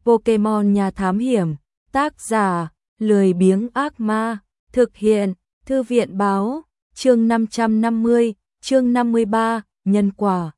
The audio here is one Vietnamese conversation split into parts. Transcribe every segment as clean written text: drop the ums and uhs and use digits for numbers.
Pokemon Nhà Thám Hiểm, tác giả, lười biếng ác ma, thực hiện, Thư viện báo, chương 550, chương 53, nhân quả.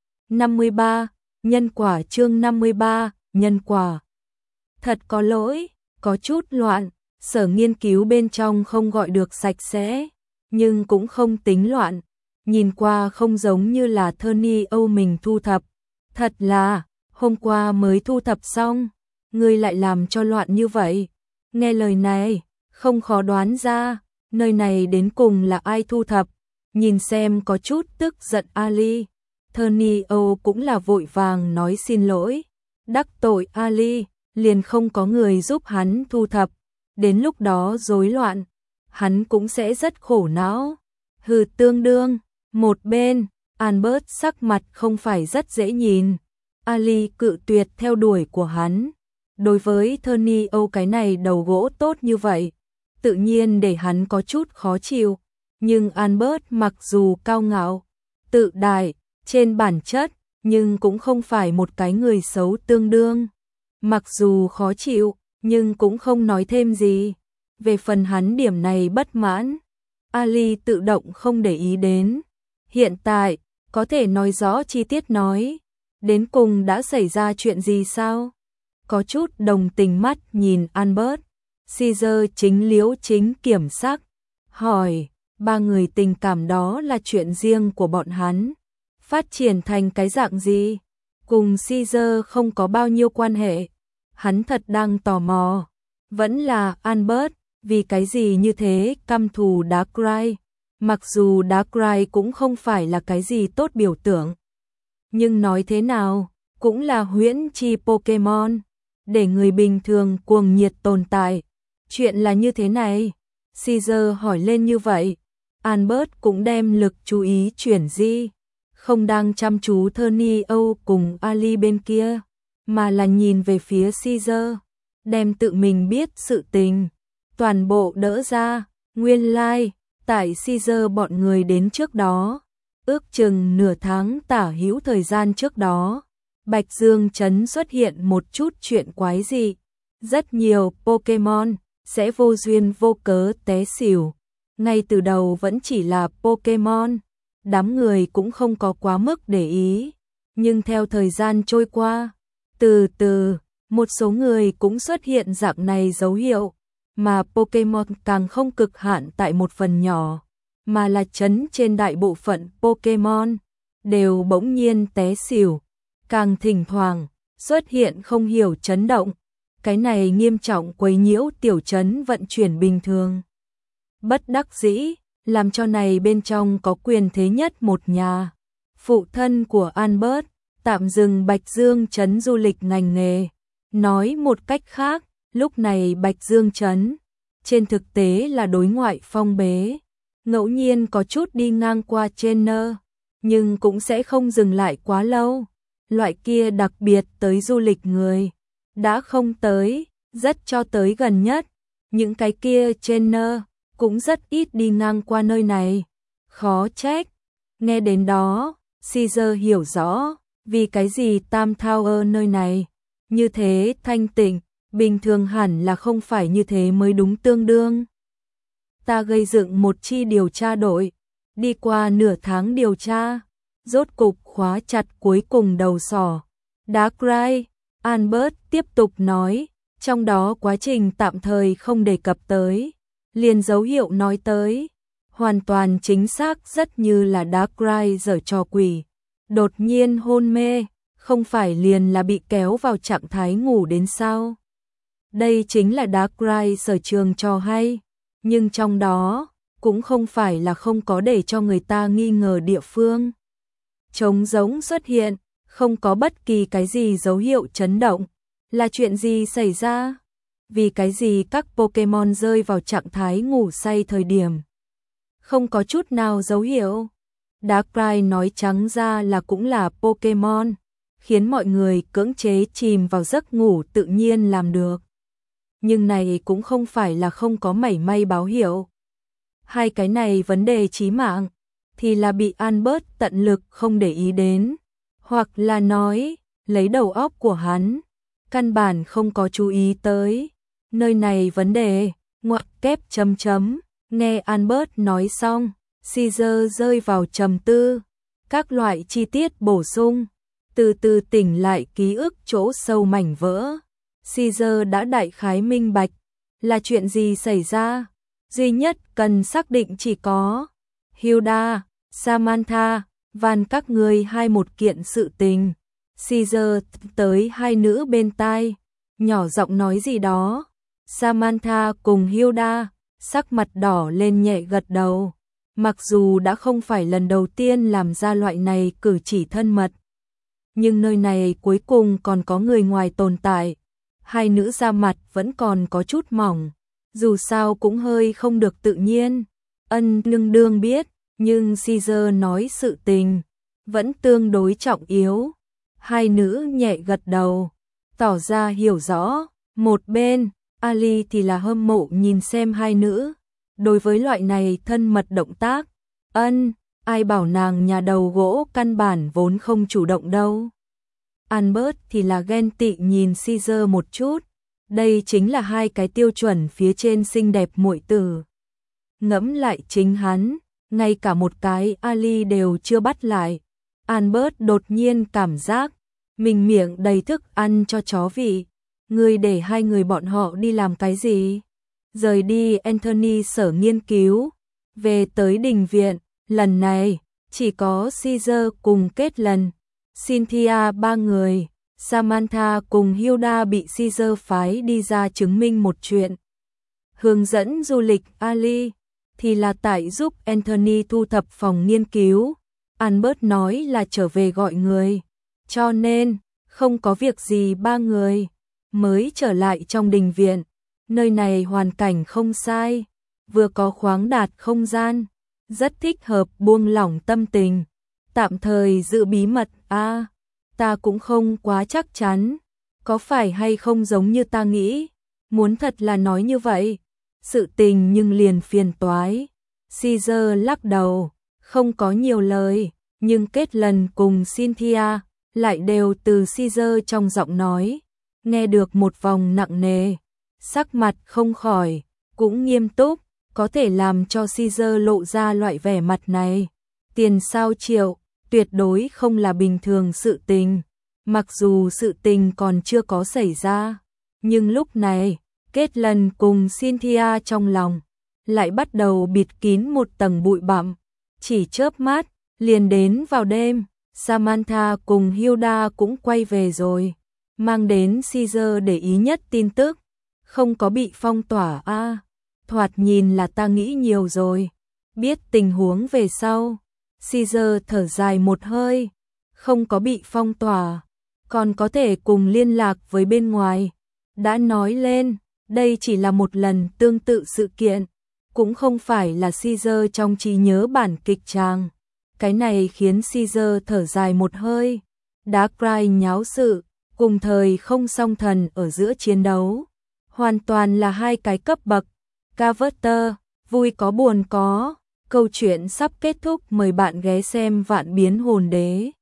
53, nhân quả chương 53, nhân quả. Thật có lỗi, có chút loạn, sở nghiên cứu bên trong không gọi được sạch sẽ, nhưng cũng không tính loạn, nhìn qua không giống như là Tony Âu mình thu thập. Thật là, hôm qua mới thu thập xong, ngươi lại làm cho loạn như vậy. Nghe lời này, không khó đoán ra, nơi này đến cùng là ai thu thập, nhìn xem có chút tức giận Ali. Tony Âu cũng là vội vàng nói xin lỗi, đắc tội Ali, liền không có người giúp hắn thu thập, đến lúc đó rối loạn, hắn cũng sẽ rất khổ não. Hừ tương đương, một bên, Albert sắc mặt không phải rất dễ nhìn. Ali cự tuyệt theo đuổi của hắn. Đối với Tony Âu cái này đầu gỗ tốt như vậy, tự nhiên để hắn có chút khó chịu. Nhưng Albert mặc dù cao ngạo, tự đại, trên bản chất, nhưng cũng không phải một cái người xấu tương đương. Mặc dù khó chịu, nhưng cũng không nói thêm gì. Về phần hắn điểm này bất mãn, Ali tự động không để ý đến. Hiện tại, có thể nói rõ chi tiết nói, đến cùng đã xảy ra chuyện gì sao? Có chút đồng tình mắt nhìn Albert, Caesar chính liễu chính kiểm sắc, hỏi, ba người tình cảm đó là chuyện riêng của bọn hắn, phát triển thành cái dạng gì? Cùng Caesar không có bao nhiêu quan hệ. Hắn thật đang tò mò, vẫn là Albert, vì cái gì như thế căm thù Darkrai, mặc dù Darkrai cũng không phải là cái gì tốt biểu tượng. Nhưng nói thế nào, cũng là huyễn chi Pokemon, để người bình thường cuồng nhiệt tồn tại. Chuyện là như thế này, Caesar hỏi lên như vậy, Albert cũng đem lực chú ý chuyển di, không đang chăm chú Tony Âu cùng Ali bên kia, mà là nhìn về phía Caesar, đem tự mình biết sự tình, toàn bộ đỡ ra. Nguyên lai, tại Caesar bọn người đến trước đó, ước chừng nửa tháng tả hữu thời gian trước đó, Bạch Dương Trấn xuất hiện một chút chuyện quái dị, rất nhiều Pokemon sẽ vô duyên vô cớ té xỉu. Ngay từ đầu vẫn chỉ là Pokemon, đám người cũng không có quá mức để ý, nhưng theo thời gian trôi qua, từ từ, một số người cũng xuất hiện dạng này dấu hiệu, mà Pokemon càng không cực hạn tại một phần nhỏ, mà là chấn trên đại bộ phận Pokemon, đều bỗng nhiên té xỉu, càng thỉnh thoảng, xuất hiện không hiểu chấn động, cái này nghiêm trọng quấy nhiễu tiểu trấn vận chuyển bình thường. Bất đắc dĩ, làm cho này bên trong có quyền thế nhất một nhà, phụ thân của Albert, tạm dừng Bạch Dương Trấn du lịch ngành nghề. Nói một cách khác, lúc này Bạch Dương Trấn, trên thực tế là đối ngoại phong bế, ngẫu nhiên có chút đi ngang qua trainer, nhưng cũng sẽ không dừng lại quá lâu. Loại kia đặc biệt tới du lịch người, đã không tới, rất cho tới gần nhất, những cái kia trainer cũng rất ít đi ngang qua nơi này. Khó trách, nghe đến đó, Caesar hiểu rõ, vì cái gì Tam Tower nơi này như thế thanh tịnh, bình thường hẳn là không phải như thế mới đúng tương đương. Ta gây dựng một chi điều tra đội, đi qua nửa tháng điều tra, rốt cục khóa chặt cuối cùng đầu sỏ. Darkrai, Albert tiếp tục nói, trong đó quá trình tạm thời không đề cập tới, liền dấu hiệu nói tới, hoàn toàn chính xác rất như là Darkrai giở trò quỷ, đột nhiên hôn mê, không phải liền là bị kéo vào trạng thái ngủ đến sao? Đây chính là Darkrai sở trường trò hay, nhưng trong đó cũng không phải là không có để cho người ta nghi ngờ địa phương. Trống rỗng xuất hiện, không có bất kỳ cái gì dấu hiệu chấn động, là chuyện gì xảy ra? Vì cái gì các Pokemon rơi vào trạng thái ngủ say thời điểm không có chút nào dấu hiệu? Darkrai nói trắng ra là cũng là Pokemon, khiến mọi người cưỡng chế chìm vào giấc ngủ tự nhiên làm được. Nhưng này cũng không phải là không có mảy may báo hiệu. Hai cái này vấn đề chí mạng, thì là bị Albert tận lực không để ý đến, hoặc là nói, lấy đầu óc của hắn, căn bản không có chú ý tới. Nơi này vấn đề, ngoặc kép chấm chấm, nghe Albert nói xong, Caesar rơi vào trầm tư, các loại chi tiết bổ sung, từ từ tỉnh lại ký ức chỗ sâu mảnh vỡ. Caesar đã đại khái minh bạch, là chuyện gì xảy ra, duy nhất cần xác định chỉ có Hilda, Samantha, van các người hai một kiện sự tình. Caesar tới hai nữ bên tai, nhỏ giọng nói gì đó. Samantha cùng Hilda, sắc mặt đỏ lên nhẹ gật đầu. Mặc dù đã không phải lần đầu tiên làm ra loại này cử chỉ thân mật, nhưng nơi này cuối cùng còn có người ngoài tồn tại. Hai nữ da mặt vẫn còn có chút mỏng, dù sao cũng hơi không được tự nhiên. Ân nương đương biết, nhưng Caesar nói sự tình vẫn tương đối trọng yếu. Hai nữ nhẹ gật đầu, tỏ ra hiểu rõ. Một bên, Ali thì là hâm mộ nhìn xem hai nữ. Đối với loại này thân mật động tác, ai bảo nàng nhà đầu gỗ căn bản vốn không chủ động đâu. Albert thì là ghen tị nhìn Caesar một chút. Đây chính là hai cái tiêu chuẩn phía trên xinh đẹp muội tử. Ngẫm lại chính hắn, ngay cả một cái Ali đều chưa bắt lại. Albert đột nhiên cảm giác mình miệng đầy thức ăn cho chó vị. Người để hai người bọn họ đi làm cái gì? Rời đi Anthony sở nghiên cứu, về tới đình viện, lần này chỉ có Caesar cùng Caitlin, Cynthia ba người. Samantha cùng Hilda bị Caesar phái đi ra chứng minh một chuyện. Hướng dẫn du lịch Ali thì là tại giúp Anthony thu thập phòng nghiên cứu. Albert nói là trở về gọi người, cho nên không có việc gì ba người mới trở lại trong đình viện. Nơi này hoàn cảnh không sai, vừa có khoáng đạt không gian, rất thích hợp buông lỏng tâm tình, tạm thời giữ bí mật. Ta cũng không quá chắc chắn, có phải hay không giống như ta nghĩ, muốn thật là nói như vậy, sự tình nhưng liền phiền toái. Caesar lắc đầu, không có nhiều lời, nhưng Caitlin cùng Cynthia lại đều từ Caesar trong giọng nói nghe được một vòng nặng nề, sắc mặt không khỏi cũng nghiêm túc, có thể làm cho Caesar lộ ra loại vẻ mặt này. Tiền sao triệu, tuyệt đối không là bình thường sự tình. Mặc dù sự tình còn chưa có xảy ra, nhưng lúc này, Caitlin cùng Cynthia trong lòng lại bắt đầu bịt kín một tầng bụi bặm. Chỉ chớp mắt, liền đến vào đêm, Samantha cùng Hilda cũng quay về rồi, mang đến Caesar để ý nhất tin tức, không có bị phong tỏa. Thoạt nhìn là ta nghĩ nhiều rồi. Biết tình huống về sau, Caesar thở dài một hơi, không có bị phong tỏa, còn có thể cùng liên lạc với bên ngoài. Đã nói lên, đây chỉ là một lần tương tự sự kiện, cũng không phải là Caesar trong trí nhớ bản kịch tràng. Cái này khiến Caesar thở dài một hơi. Darkrai nháo sự, cùng thời không song thần ở giữa chiến đấu, hoàn toàn là hai cái cấp bậc. Carver, vui có buồn có. Câu chuyện sắp kết thúc, mời bạn ghé xem Vạn Biến Hồn Đế.